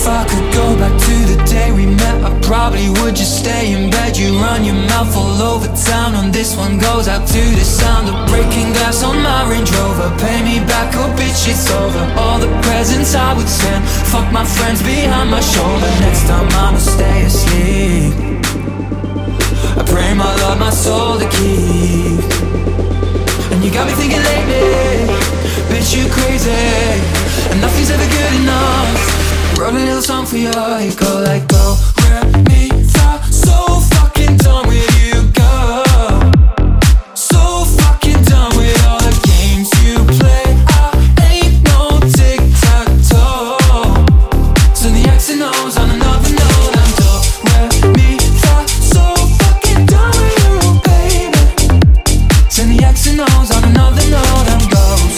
If I could go back to the day we met, I probably would just stay in bed. You run your mouth all over town, and this one goes out to the sound of breaking glass on my Range Rover. Pay me back or bitch it's over. All the presents I would send, fuck my friends behind my shoulder. Next time I'ma stay asleep, I pray my Lord my soul to keep. And you got me thinking lately, bitch you crazy, and nothing's ever good enough. Wrote a little song for you, it go like go, re, mi, fa. So fucking done with you, go. So fucking done with all the games you play. I ain't no tic-tac-toe. So the X and O's on another note. I'm do, re, mi, fa. So fucking done with you, baby. Send the X and O's on another note. I'm ghost.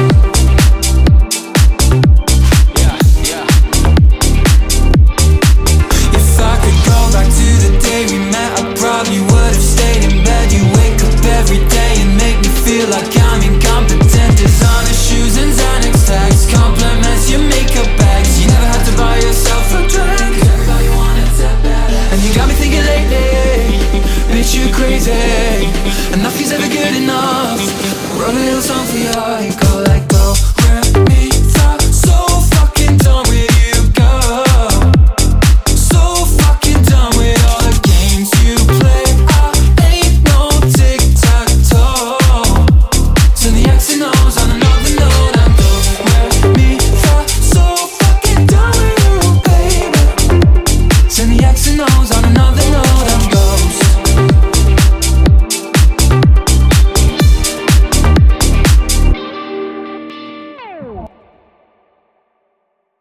You would have stayed in bed. You wake up every day and make me feel like I'm incompetent. Designer shoes and Xanax tags, compliments your makeup bags. You never had to buy yourself a drink. Everybody wanted that bad. And you got me thinking lately, bitch you crazy, and nothing's ever good enough. Wrote a little song for you, it go like go, re, mi, fa. So fucking done with you, go. So fucking done with all the games you play. Send the X and O's on another note.